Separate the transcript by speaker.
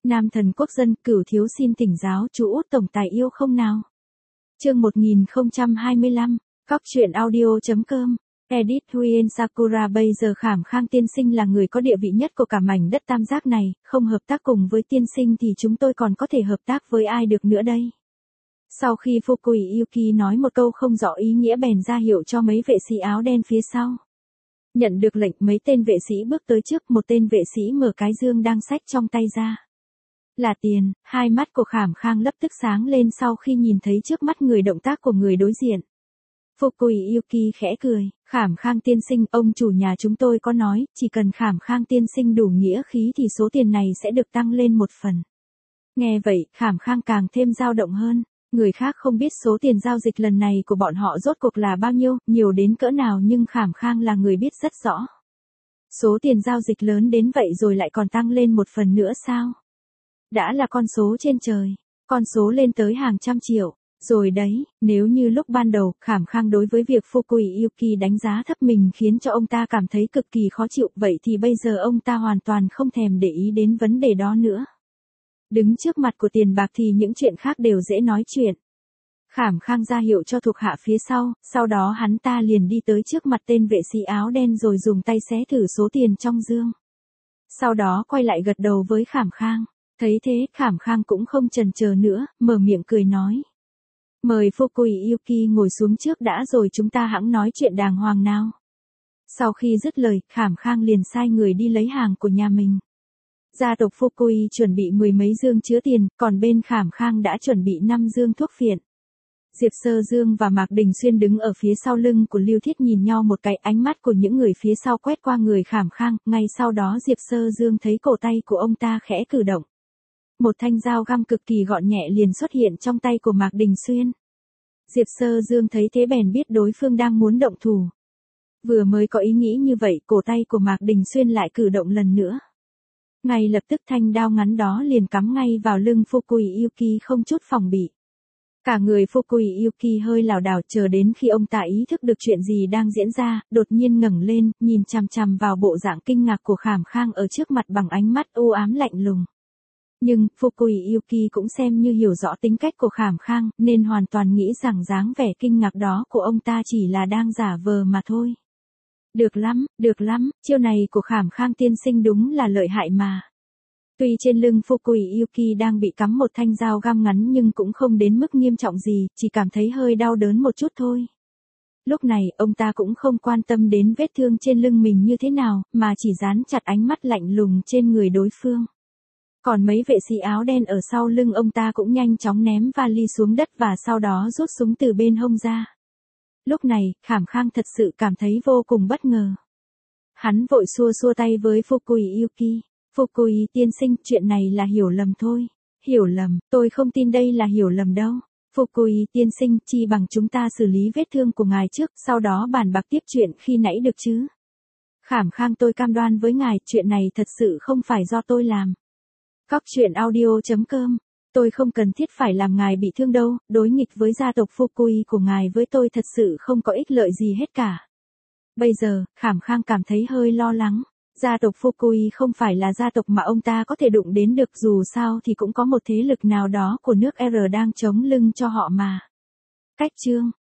Speaker 1: Nam thần quốc dân, Cửu thiếu xin thỉnh giáo chú Út tổng tài yêu không nào. Chương 1025, Cóc truyện audio.com. Edit Huyen Sakura. Bây giờ Khảm Khang tiên sinh là người có địa vị nhất của cả mảnh đất tam giác này, không hợp tác cùng với tiên sinh thì chúng tôi còn có thể hợp tác với ai được nữa đây. Sau khi Fukui Yuki nói một câu không rõ ý nghĩa bèn ra hiệu cho mấy vệ sĩ áo đen phía sau. Nhận được lệnh, mấy tên vệ sĩ bước tới trước, một tên vệ sĩ mở cái dương đang xách trong tay ra. Là tiền. Hai mắt của Khảm Khang lập tức sáng lên sau khi nhìn thấy trước mắt người động tác của người đối diện. Fukui Yuki khẽ cười, Khảm Khang tiên sinh, ông chủ nhà chúng tôi có nói, chỉ cần Khảm Khang tiên sinh đủ nghĩa khí thì số tiền này sẽ được tăng lên một phần. Nghe vậy, Khảm Khang càng thêm dao động hơn, người khác không biết số tiền giao dịch lần này của bọn họ rốt cuộc là bao nhiêu, nhiều đến cỡ nào nhưng Khảm Khang là người biết rất rõ. Số tiền giao dịch lớn đến vậy rồi lại còn tăng lên một phần nữa sao? Đã là con số trên trời, con số lên tới hàng trăm triệu. Rồi đấy, nếu như lúc ban đầu, Khảm Khang đối với việc Fukui Yuki đánh giá thấp mình khiến cho ông ta cảm thấy cực kỳ khó chịu, vậy thì bây giờ ông ta hoàn toàn không thèm để ý đến vấn đề đó nữa. Đứng trước mặt của tiền bạc thì những chuyện khác đều dễ nói chuyện. Khảm Khang ra hiệu cho thuộc hạ phía sau đó hắn ta liền đi tới trước mặt tên vệ sĩ áo đen rồi dùng tay xé thử số tiền trong dương. Sau đó quay lại gật đầu với Khảm Khang. Thấy thế, Khảm Khang cũng không chần chờ nữa, mở miệng cười nói. Mời Fukui Yuki ngồi xuống trước đã rồi chúng ta hẵng nói chuyện đàng hoàng nào. Sau khi dứt lời, Khảm Khang liền sai người đi lấy hàng của nhà mình. Gia tộc Fukui chuẩn bị 10 mấy dương chứa tiền, còn bên Khảm Khang đã chuẩn bị 5 dương thuốc phiện. Diệp Sơ Dương và Mạc Đình Xuyên đứng ở phía sau lưng của Lưu Thiết nhìn nhau một cái, ánh mắt của những người phía sau quét qua người Khảm Khang, ngay sau đó Diệp Sơ Dương thấy cổ tay của ông ta khẽ cử động. Một thanh dao găm cực kỳ gọn nhẹ liền xuất hiện trong tay của Mạc Đình Xuyên. Diệp Sơ Dương thấy thế bèn biết đối phương đang muốn động thủ. Vừa mới có ý nghĩ như vậy, cổ tay của Mạc Đình Xuyên lại cử động lần nữa. Ngay lập tức thanh đao ngắn đó liền cắm ngay vào lưng Fukui Yuki không chút phòng bị. Cả người Fukui Yuki hơi lảo đảo, chờ đến khi ông ta ý thức được chuyện gì đang diễn ra, đột nhiên ngẩng lên, nhìn chằm chằm vào bộ dạng kinh ngạc của Khảm Khang ở trước mặt bằng ánh mắt u ám lạnh lùng. Nhưng, Fukui Yuki cũng xem như hiểu rõ tính cách của Khảm Khang, nên hoàn toàn nghĩ rằng dáng vẻ kinh ngạc đó của ông ta chỉ là đang giả vờ mà thôi. Được lắm, chiêu này của Khảm Khang tiên sinh đúng là lợi hại mà. Tuy trên lưng Fukui Yuki đang bị cắm một thanh dao găm ngắn nhưng cũng không đến mức nghiêm trọng gì, chỉ cảm thấy hơi đau đớn một chút thôi. Lúc này, ông ta cũng không quan tâm đến vết thương trên lưng mình như thế nào, mà chỉ dán chặt ánh mắt lạnh lùng trên người đối phương. Còn mấy vệ sĩ áo đen ở sau lưng ông ta cũng nhanh chóng ném vali xuống đất và sau đó rút súng từ bên hông ra. Lúc này, Khảm Khang thật sự cảm thấy vô cùng bất ngờ. Hắn vội xua tay với Fukui Yuki. Fukui tiên sinh, chuyện này là hiểu lầm thôi. Hiểu lầm, tôi không tin đây là hiểu lầm đâu. Fukui tiên sinh, chi bằng chúng ta xử lý vết thương của ngài trước, sau đó bàn bạc tiếp chuyện khi nãy được chứ. Khảm Khang, tôi cam đoan với ngài, chuyện này thật sự không phải do tôi làm. Cóc truyện audio.com. Tôi không cần thiết phải làm ngài bị thương đâu, đối nghịch với gia tộc Fukui của ngài với tôi thật sự không có ích lợi gì hết cả. Bây giờ, Khảm Khang cảm thấy hơi lo lắng. Gia tộc Fukui không phải là gia tộc mà ông ta có thể đụng đến được, dù sao thì cũng có một thế lực nào đó của nước R đang chống lưng cho họ mà. Cách chương